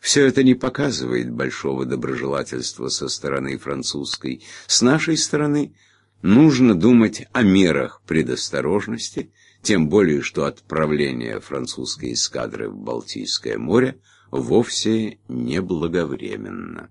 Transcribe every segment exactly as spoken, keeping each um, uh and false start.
Все это не показывает большого доброжелательства со стороны французской. С нашей стороны нужно думать о мерах предосторожности, тем более, что отправление французской эскадры в Балтийское море вовсе не благовременно.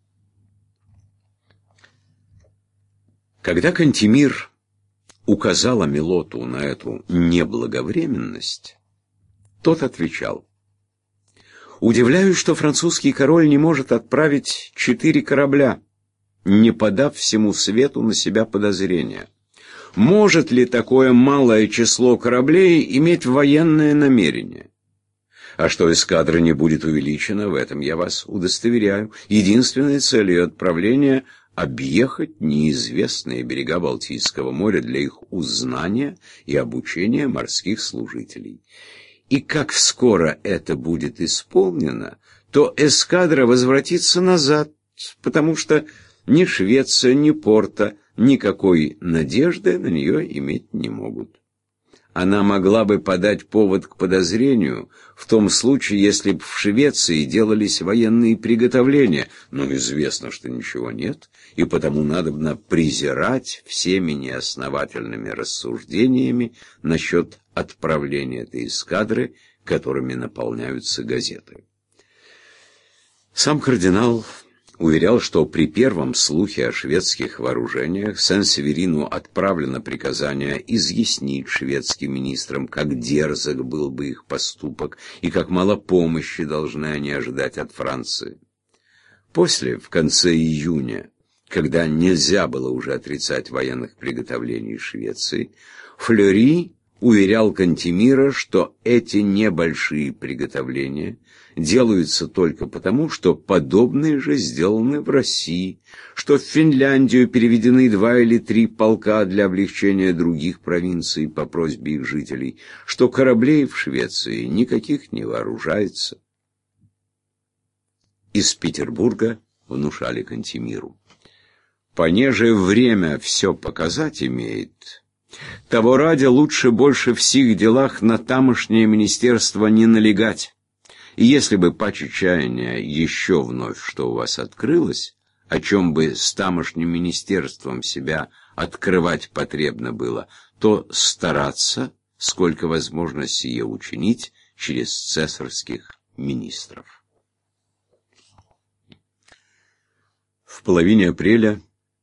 Когда Кантемир указал Амилоту на эту неблаговременность, тот отвечал: «Удивляюсь, что французский король не может отправить четыре корабля, не подав всему свету на себя подозрения. Может ли такое малое число кораблей иметь военное намерение? А что эскадра не будет увеличена, в этом я вас удостоверяю. Единственная цель ее отправления — объехать неизвестные берега Балтийского моря для их узнания и обучения морских служителей. И как скоро это будет исполнено, то эскадра возвратится назад, потому что ни Швеция, ни Порто никакой надежды на нее иметь не могут. Она могла бы подать повод к подозрению в том случае, если бы в Швеции делались военные приготовления, но известно, что ничего нет, и потому надобно презирать всеми неосновательными рассуждениями насчет отправления этой эскадры, которыми наполняются газеты». Сам кардинал уверял, что при первом слухе о шведских вооружениях Сен-Северину отправлено приказание изъяснить шведским министрам, как дерзок был бы их поступок и как мало помощи должны они ожидать от Франции. После, в конце июня, когда нельзя было уже отрицать военных приготовлений Швеции, Флёри уверял Кантемира, что эти небольшие приготовления делаются только потому, что подобные же сделаны в России, что в Финляндию переведены два или три полка для облегчения других провинций по просьбе их жителей, что кораблей в Швеции никаких не вооружается. Из Петербурга внушали Кантемиру: «Понеже время все показать имеет, того ради лучше больше в сих делах на тамошнее министерство не налегать. И если бы паче чаяния еще вновь что у вас открылось, о чем бы с тамошним министерством себя открывать потребно было, то стараться, сколько возможно сие учинить, через цесарских министров». В половине апреля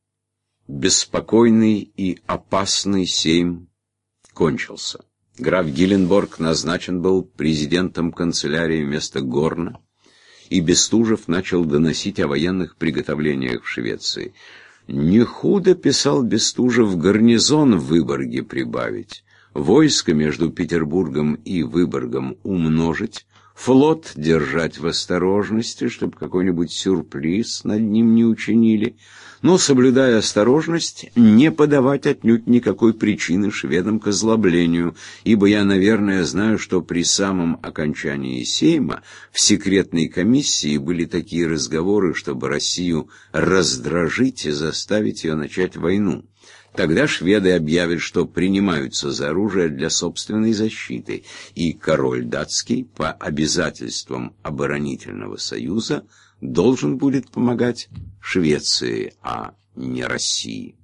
беспокойный и опасный сейм кончился. Граф Гиленборг назначен был президентом канцелярии вместо Горна, и Бестужев начал доносить о военных приготовлениях в Швеции. «Не худо, — писал Бестужев, — гарнизон в Выборге прибавить, войско между Петербургом и Выборгом умножить, флот держать в осторожности, чтобы какой-нибудь сюрприз над ним не учинили, но, соблюдая осторожность, не подавать отнюдь никакой причины шведам к озлоблению, ибо я, наверное, знаю, что при самом окончании сейма в секретной комиссии были такие разговоры, чтобы Россию раздражить и заставить ее начать войну. Тогда шведы объявят, что принимаются за оружие для собственной защиты, и король датский по обязательствам оборонительного союза должен будет помогать Швеции, а не России.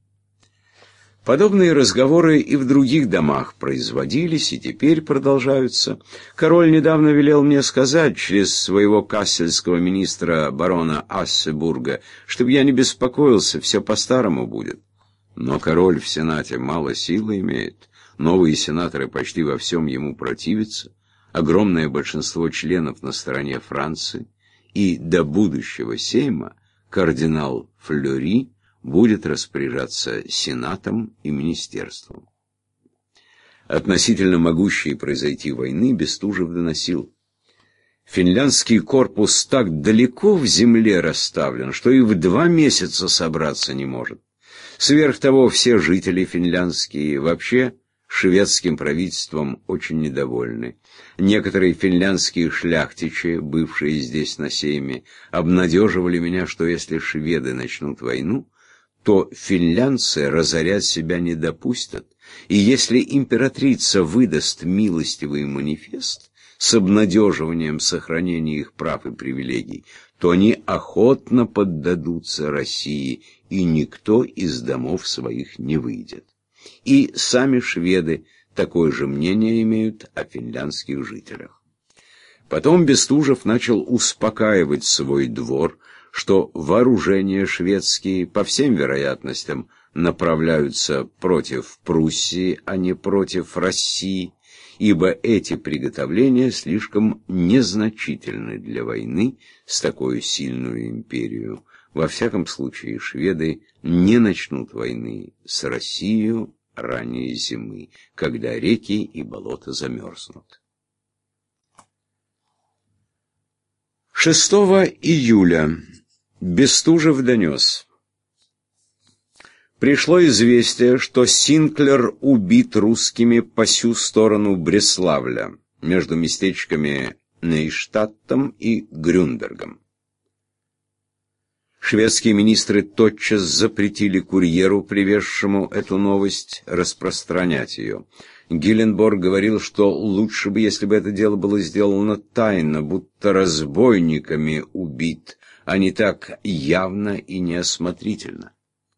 Подобные разговоры и в других домах производились, и теперь продолжаются. Король недавно велел мне сказать через своего кассельского министра барона Ассебурга, чтобы я не беспокоился, все по-старому будет. Но король в Сенате мало силы имеет, новые сенаторы почти во всем ему противятся, огромное большинство членов на стороне Франции, и до будущего сейма кардинал Флёри будет распоряжаться Сенатом и Министерством. Относительно могущей произойти войны Бестужев доносил: «Финляндский корпус так далеко в земле расставлен, что и в два месяца собраться не может. Сверх того, все жители финляндские вообще шведским правительством очень недовольны. Некоторые финляндские шляхтичи, бывшие здесь на сейме, обнадеживали меня, что если шведы начнут войну, то финлянцы разорять себя не допустят, и если императрица выдаст милостивый манифест, с обнадеживанием сохранения их прав и привилегий, то они охотно поддадутся России, и никто из домов своих не выйдет. И сами шведы такое же мнение имеют о финляндских жителях. Потом Бестужев начал успокаивать свой двор, что вооружения шведские, по всем вероятностям, направляются против Пруссии, а не против России, ибо эти приготовления слишком незначительны для войны с такой сильной империей. Во всяком случае, шведы не начнут войны с Россией ранее зимы, когда реки и болота замерзнут. шестого июля Бестужев донес. Пришло известие, что Синклер убит русскими по сю сторону Бреславля, между местечками Нейштадтом и Грюнбергом. Шведские министры тотчас запретили курьеру, привезшему эту новость, распространять ее. Гилленборг говорил, что лучше бы, если бы это дело было сделано тайно, будто разбойниками убит, а не так явно и неосмотрительно.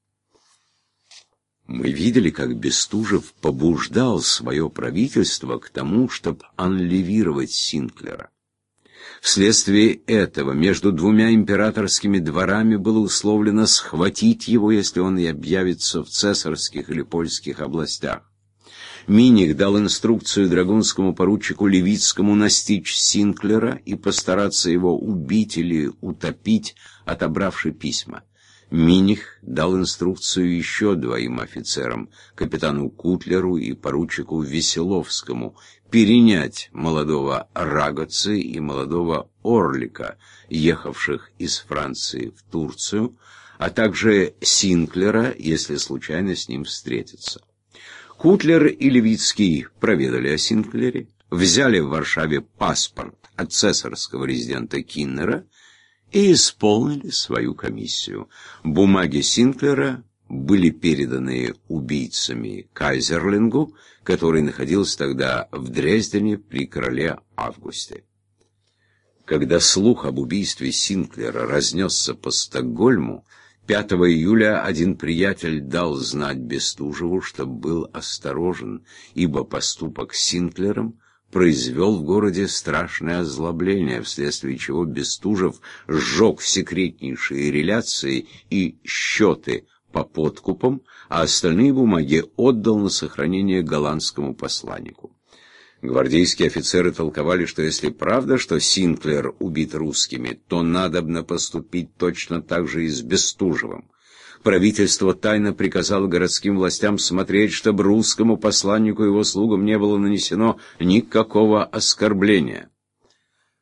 Мы видели, как Бестужев побуждал свое правительство к тому, чтобы аннулировать Синклера. Вследствие этого между двумя императорскими дворами было условлено схватить его, если он и объявится в цесарских или польских областях. Миних дал инструкцию драгунскому поручику Левицкому настичь Синклера и постараться его убить или утопить, отобравши письма. Миних дал инструкцию еще двоим офицерам, капитану Кутлеру и поручику Веселовскому, перенять молодого Рагоци и молодого Орлика, ехавших из Франции в Турцию, а также Синклера, если случайно с ним встретиться. Кутлер и Левицкий проведали о Синклере, взяли в Варшаве паспорт от цесарского резидента Киннера и исполнили свою комиссию. Бумаги Синклера были переданы убийцами Кайзерлингу, который находился тогда в Дрездене при короле Августе. Когда слух об убийстве Синклера разнесся по Стокгольму, пятого июля один приятель дал знать Бестужеву, чтобы был осторожен, ибо поступок с Синклером произвел в городе страшное озлобление, вследствие чего Бестужев сжег секретнейшие реляции и счеты по подкупам, а остальные бумаги отдал на сохранение голландскому посланнику. Гвардейские офицеры толковали, что если правда, что Синклер убит русскими, то надобно поступить точно так же и с Бестужевым. Правительство тайно приказало городским властям смотреть, чтобы русскому посланнику и его слугам не было нанесено никакого оскорбления.